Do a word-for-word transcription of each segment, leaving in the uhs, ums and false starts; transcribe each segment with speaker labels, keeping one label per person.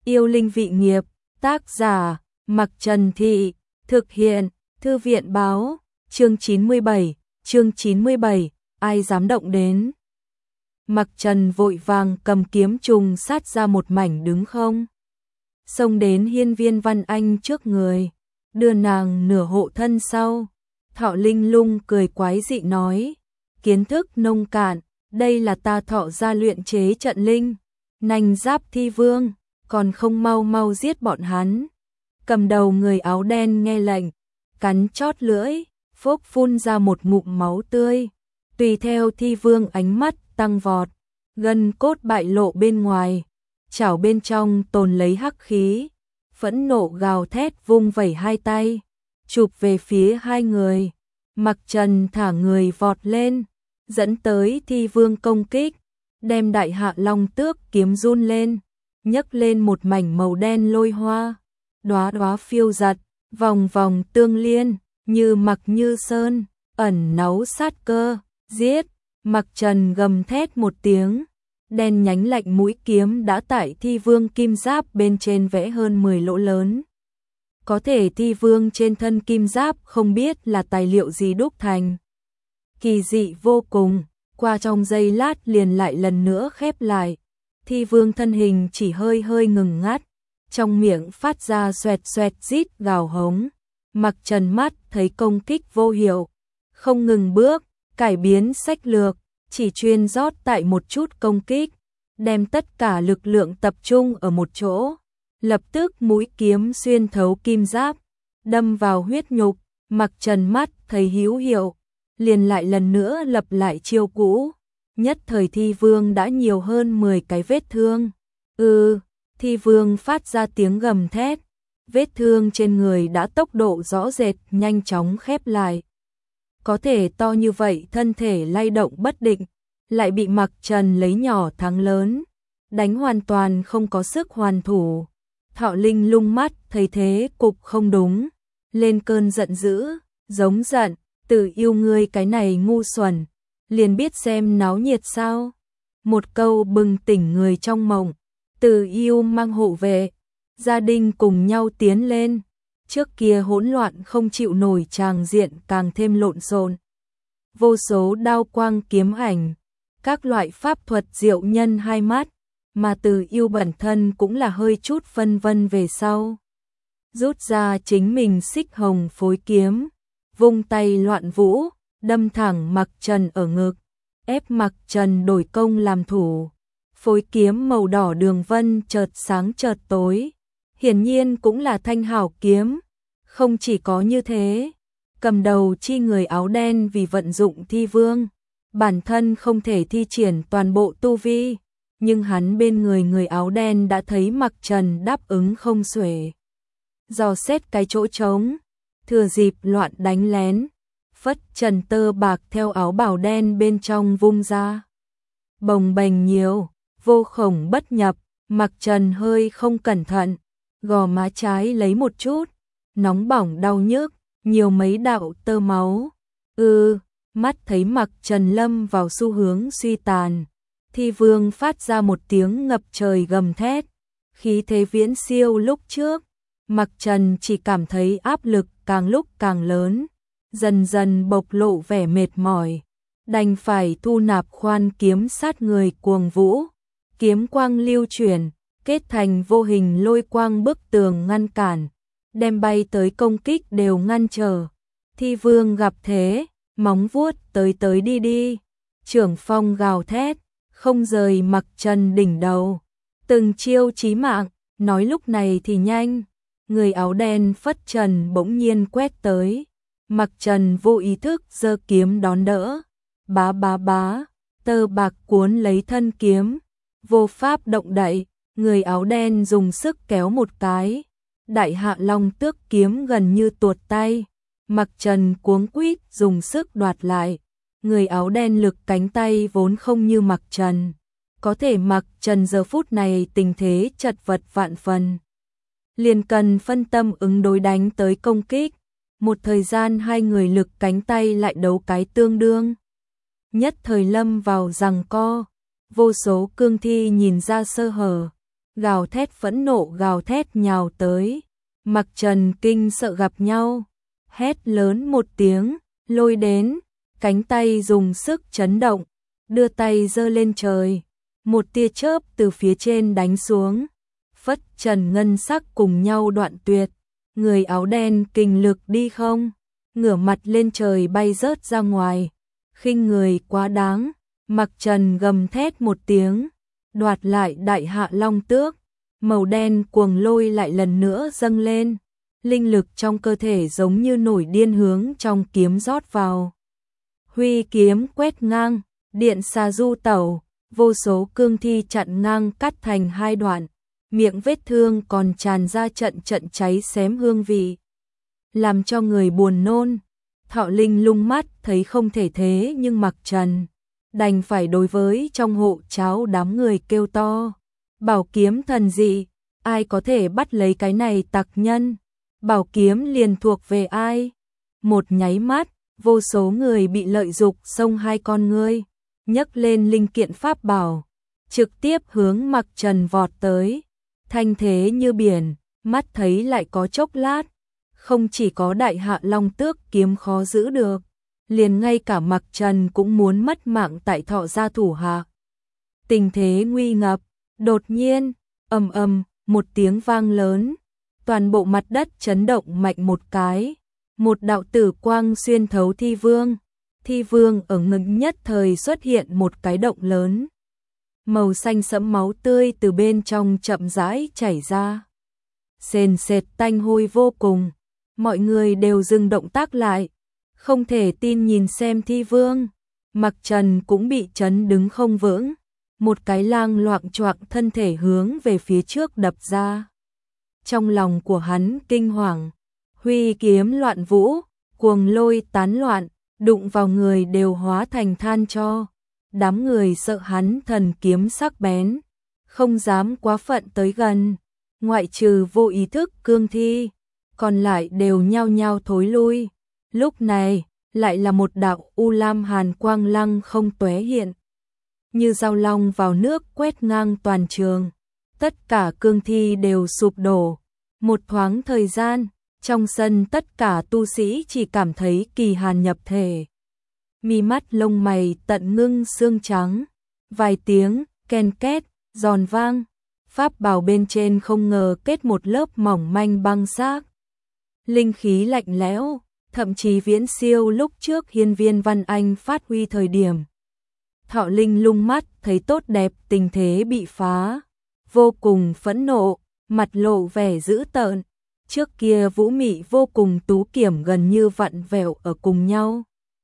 Speaker 1: Yêu linh vị nghiệp, tác giả, Mặc Trần Thị, thực hiện, Thư viện báo, chương chín mươi bảy, chương chín mươi bảy, ai dám động đến. Mặc Trần vội vàng cầm kiếm trùng sát ra một mảnh đứng không. Xông đến hiên viên Văn Anh trước người, đưa nàng nửa hộ thân sau. Thọ Linh Lung cười quái dị nói, kiến thức nông cạn, đây là ta Thọ gia luyện chế trận linh, nành giáp thi vương, còn không mau mau giết bọn hắn. Cầm đầu người áo đen nghe lệnh, cắn chót lưỡi, phốc phun ra một ngụm máu tươi, tùy theo thi vương ánh mắt tăng vọt, gân cốt bại lộ bên ngoài, chảo bên trong tồn lấy hắc khí, phẫn nộ gào thét vung vẩy hai tay, chụp về phía hai người. Mặc Trần thả người vọt lên, dẫn tới thi vương công kích, đem đại hạ long tước kiếm run lên, nhấc lên một mảnh màu đen lôi hoa, đóa đóa phiêu giật, vòng vòng tương liên, như mặc như sơn, ẩn náu sát cơ, giết. Mặc Trần gầm thét một tiếng, đen nhánh lạnh mũi kiếm đã tại thi vương kim giáp bên trên vẽ hơn mười lỗ lớn. Có thể thi vương trên thân kim giáp không biết là tài liệu gì đúc thành. Kỳ dị vô cùng, qua trong giây lát liền lại lần nữa khép lại. Thi vương thân hình chỉ hơi hơi ngừng ngắt, trong miệng phát ra xoẹt xoẹt rít gào hống. Mặc Trần mắt thấy công kích vô hiệu, không ngừng bước, cải biến sách lược, chỉ chuyên rót tại một chút công kích, đem tất cả lực lượng tập trung ở một chỗ. Lập tức mũi kiếm xuyên thấu kim giáp, đâm vào huyết nhục. Mặc Trần mắt thấy hữu hiệu, liền lại lần nữa lập lại chiêu cũ. Nhất thời thi vương đã nhiều hơn mười cái vết thương. Ừ, thi vương phát ra tiếng gầm thét, vết thương trên người đã tốc độ rõ rệt nhanh chóng khép lại. Có thể to như vậy thân thể lay động bất định, lại bị Mặc Trần lấy nhỏ thắng lớn, đánh hoàn toàn không có sức hoàn thủ. Thọ Linh Lung mắt thấy thế cục không đúng, lên cơn giận dữ, giống giận, tự yêu ngươi cái này ngu xuẩn, liền biết xem náo nhiệt sao. Một câu bừng tỉnh người trong mộng, Từ yêu mang hộ vệ, gia đình cùng nhau tiến lên, trước kia hỗn loạn không chịu nổi tràng diện càng thêm lộn xộn. Vô số đao quang kiếm ảnh, các loại pháp thuật diệu nhân hai mắt, mà Từ yêu bản thân cũng là hơi chút phân vân về sau. Rút ra chính mình xích hồng phối kiếm, vung tay loạn vũ, đâm thẳng Mặc Trần ở ngực, ép Mặc Trần đổi công làm thủ. Phối kiếm màu đỏ đường vân chợt sáng chợt tối, hiển nhiên cũng là thanh hảo kiếm. Không chỉ có như thế, cầm đầu chi người áo đen vì vận dụng thi vương, bản thân không thể thi triển toàn bộ tu vi, nhưng hắn bên người người áo đen đã thấy Mặc Trần đáp ứng không xuể. Dò xét cái chỗ trống, thừa dịp loạn đánh lén, phất trần tơ bạc theo áo bào đen bên trong vung ra. Bồng bềnh nhiều, vô khổng bất nhập, Mặc Trần hơi không cẩn thận, gò má trái lấy một chút, nóng bỏng đau nhức, nhiều mấy đạo tơ máu. Ừ, mắt thấy Mặc Trần lâm vào xu hướng suy tàn, thi vương phát ra một tiếng ngập trời gầm thét, khí thế viễn siêu lúc trước. Mặc Trần chỉ cảm thấy áp lực càng lúc càng lớn, dần dần bộc lộ vẻ mệt mỏi, đành phải thu nạp khoan kiếm sát người cuồng vũ, kiếm quang lưu chuyển, kết thành vô hình lôi quang bức tường ngăn cản, đem bay tới công kích đều ngăn trở. Thi vương gặp thế, móng vuốt tới tới đi đi, trưởng phong gào thét, không rời Mặc Trần đỉnh đầu, từng chiêu chí mạng, nói lúc này thì nhanh. Người áo đen phất trần bỗng nhiên quét tới, Mặc Trần vô ý thức giơ kiếm đón đỡ, bá bá bá, tơ bạc cuốn lấy thân kiếm, vô pháp động đậy. Người áo đen dùng sức kéo một cái, đại hạ long tước kiếm gần như tuột tay. Mặc Trần cuống quýt dùng sức đoạt lại, người áo đen lực cánh tay vốn không như Mặc Trần, có thể Mặc Trần giờ phút này tình thế chật vật vạn phần, liền cần phân tâm ứng đối đánh tới công kích. Một thời gian hai người lực cánh tay lại đấu cái tương đương, nhất thời lâm vào giằng co, vô số cương thi nhìn ra sơ hở, gào thét phẫn nộ gào thét nhào tới. Mặc Trần kinh sợ gặp nhau, hét lớn một tiếng, lôi đến, cánh tay dùng sức chấn động, đưa tay giơ lên trời, một tia chớp từ phía trên đánh xuống, phất trần ngân sắc cùng nhau đoạn tuyệt, người áo đen kình lực đi không, ngửa mặt lên trời bay rớt ra ngoài, khinh người quá đáng, Mặc Trần gầm thét một tiếng, đoạt lại đại hạ long tước, màu đen cuồng lôi lại lần nữa dâng lên, linh lực trong cơ thể giống như nổi điên hướng trong kiếm rót vào. Huy kiếm quét ngang, điện xà du tẩu, vô số cương thi chặn ngang cắt thành hai đoạn, miệng vết thương còn tràn ra trận trận cháy xém hương vị, làm cho người buồn nôn. Thọ Linh lung mắt thấy không thể thế nhưng Mặc Trần đành phải đối với trong hộ cháo đám người kêu to, bảo kiếm thần dị, ai có thể bắt lấy cái này tặc nhân, bảo kiếm liền thuộc về ai. Một nháy mắt, vô số người bị lợi dục xông hai con ngươi, nhấc lên linh kiện pháp bảo, trực tiếp hướng Mặc Trần vọt tới, thanh thế như biển, mắt thấy lại có chốc lát, không chỉ có đại hạ long tước kiếm khó giữ được, liền ngay cả Mặc Trần cũng muốn mất mạng tại Thọ gia thủ hạ. Tình thế nguy ngập, đột nhiên, ầm ầm, một tiếng vang lớn, toàn bộ mặt đất chấn động mạnh một cái, một đạo tử quang xuyên thấu thi vương, thi vương ở ngực nhất thời xuất hiện một cái động lớn. Màu xanh sẫm máu tươi từ bên trong chậm rãi chảy ra. Sền sệt tanh hôi vô cùng, mọi người đều dừng động tác lại, không thể tin nhìn xem thi vương. Mặc Trần cũng bị chấn đứng không vững, một cái lang loạng choạng thân thể hướng về phía trước đập ra. Trong lòng của hắn kinh hoàng, huy kiếm loạn vũ, cuồng lôi tán loạn, đụng vào người đều hóa thành than tro. Đám người sợ hắn thần kiếm sắc bén, không dám quá phận tới gần, ngoại trừ vô ý thức cương thi, còn lại đều nhao nhao thối lui. Lúc này, lại là một đạo u lam hàn quang lăng không tóe hiện, như dao long vào nước quét ngang toàn trường. Tất cả cương thi đều sụp đổ. Một thoáng thời gian, trong sân tất cả tu sĩ chỉ cảm thấy kỳ hàn nhập thể. Mi mắt lông mày tận ngưng xương trắng. Vài tiếng, ken két, giòn vang. Pháp bào bên trên không ngờ kết một lớp mỏng manh băng xác. Linh khí lạnh lẽo, thậm chí viễn siêu lúc trước Hiên Viên Văn Anh phát huy thời điểm. Thọ Linh lung mắt thấy tốt đẹp tình thế bị phá, vô cùng phẫn nộ, mặt lộ vẻ dữ tợn. Trước kia Vũ Mị vô cùng tú kiểm gần như vặn vẹo ở cùng nhau.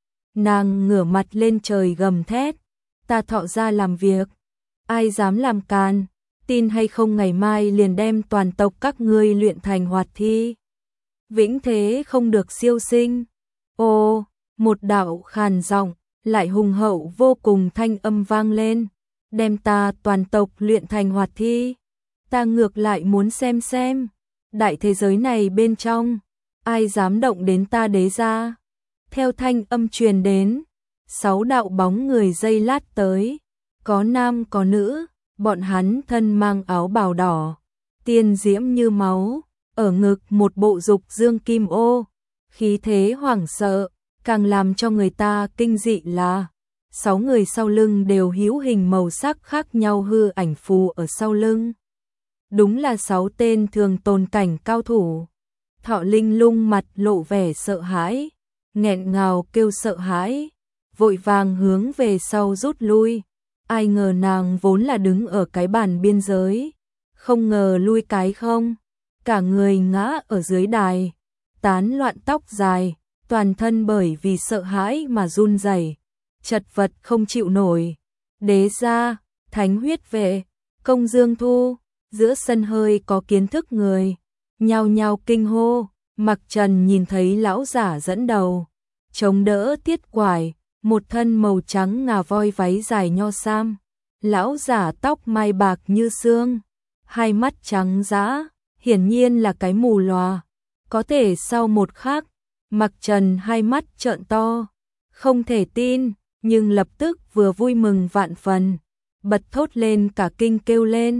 Speaker 1: Nàng ngửa mặt lên trời gầm thét, ta Thọ gia làm việc, ai dám làm can, tin hay không ngày mai liền đem toàn tộc các ngươi luyện thành hoạt thi. Vĩnh thế không được siêu sinh. Ô, một đạo khàn giọng, lại hùng hậu vô cùng thanh âm vang lên, đem ta toàn tộc luyện thành hoạt thi. Ta ngược lại muốn xem xem, đại thế giới này bên trong, ai dám động đến ta đế gia. Theo thanh âm truyền đến, sáu đạo bóng người dây lát tới, có nam có nữ, bọn hắn thân mang áo bào đỏ, tiên diễm như máu, ở ngực một bộ dục dương kim ô, khí thế hoảng sợ, càng làm cho người ta kinh dị là sáu người sau lưng đều hữu hình màu sắc khác nhau hư ảnh phù ở sau lưng. Đúng là sáu tên thường tồn cảnh cao thủ. Thọ Linh lung mặt lộ vẻ sợ hãi, nghẹn ngào kêu sợ hãi, vội vàng hướng về sau rút lui. Ai ngờ nàng vốn là đứng ở cái bàn biên giới, không ngờ lui cái không, cả người ngã ở dưới đài, tán loạn tóc dài, toàn thân bởi vì sợ hãi mà run rẩy, chật vật không chịu nổi. Đế gia, Thánh huyết vệ, Công Dương Thu, giữa sân hơi có kiến thức người, nhao nhao kinh hô. Mặc Trần nhìn thấy lão giả dẫn đầu, chống đỡ tiết quải, một thân màu trắng ngà voi váy dài nho sam, lão giả tóc mai bạc như xương, hai mắt trắng dã, hiển nhiên là cái mù lòa. Có thể sau một khắc, Mặc Trần hai mắt trợn to, không thể tin, nhưng lập tức vừa vui mừng vạn phần, bật thốt lên cả kinh kêu lên,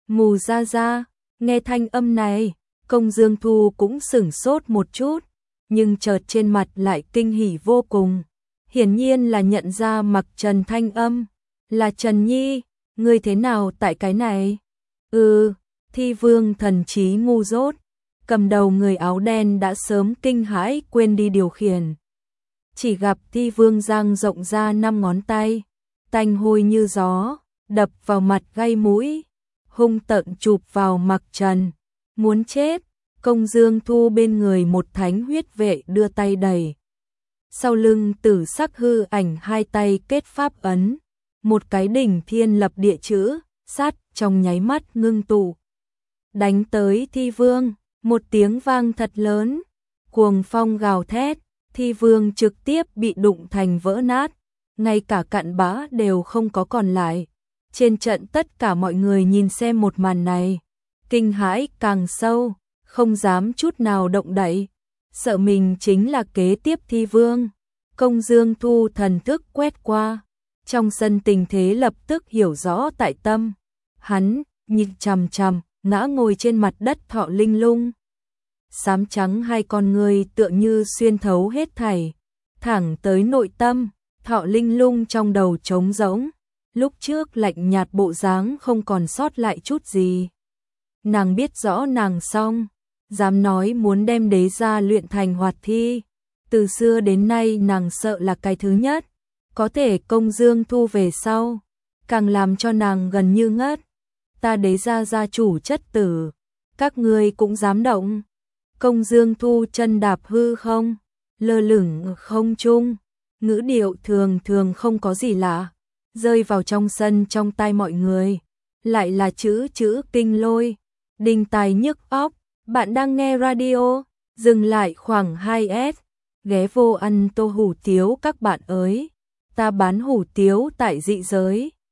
Speaker 1: Mù ra ra, nghe thanh âm này, Công Dương Thu cũng sửng sốt một chút, nhưng chợt trên mặt lại kinh hỉ vô cùng. Hiển nhiên là nhận ra Mặc Trần thanh âm, là Trần Nhi, ngươi thế nào tại cái này? Ừ, Thi Vương thần trí ngu dốt, cầm đầu người áo đen đã sớm kinh hãi quên đi điều khiển. Chỉ gặp Thi Vương giang rộng ra năm ngón tay, tanh hôi như gió, đập vào mặt gây mũi, hung tợn chụp vào Mặc Trần, muốn chết. Công Dương Thu bên người một thánh huyết vệ đưa tay đẩy. Sau lưng Tử Sắc hư ảnh hai tay kết pháp ấn, một cái đỉnh thiên lập địa chữ, sát trong nháy mắt ngưng tụ. Đánh tới Thi Vương, một tiếng vang thật lớn, cuồng phong gào thét, Thi Vương trực tiếp bị đụng thành vỡ nát, ngay cả cặn bã đều không có còn lại. Trên trận tất cả mọi người nhìn xem một màn này, kinh hãi càng sâu, không dám chút nào động đậy, sợ mình chính là kế tiếp Thi Vương. Công Dương Thu thần thức quét qua, trong sân tình thế lập tức hiểu rõ tại tâm. Hắn nhìn chằm chằm, ngã ngồi trên mặt đất Thọ Linh Lung. Xám trắng hai con người tựa như xuyên thấu hết thảy, thẳng tới nội tâm. Thọ Linh Lung trong đầu trống rỗng, lúc trước lạnh nhạt bộ dáng không còn sót lại chút gì. Nàng biết rõ nàng xong, dám nói muốn đem đế gia luyện thành hoạt thi. Từ xưa đến nay nàng sợ là cái thứ nhất, có thể Công Dương Thu về sau, càng làm cho nàng gần như ngất. Ta đế gia gia chủ chất tử, các ngươi cũng dám động. Công Dương Thu chân đạp hư không, lơ lửng không trung, ngữ điệu thường thường không có gì lạ, rơi vào trong sân trong tai mọi người, lại là chữ chữ kinh lôi, đinh tai nhức óc. Bạn đang nghe radio, dừng lại khoảng hai s, ghé vô ăn tô hủ tiếu các bạn ơi, ta bán hủ tiếu tại dị giới.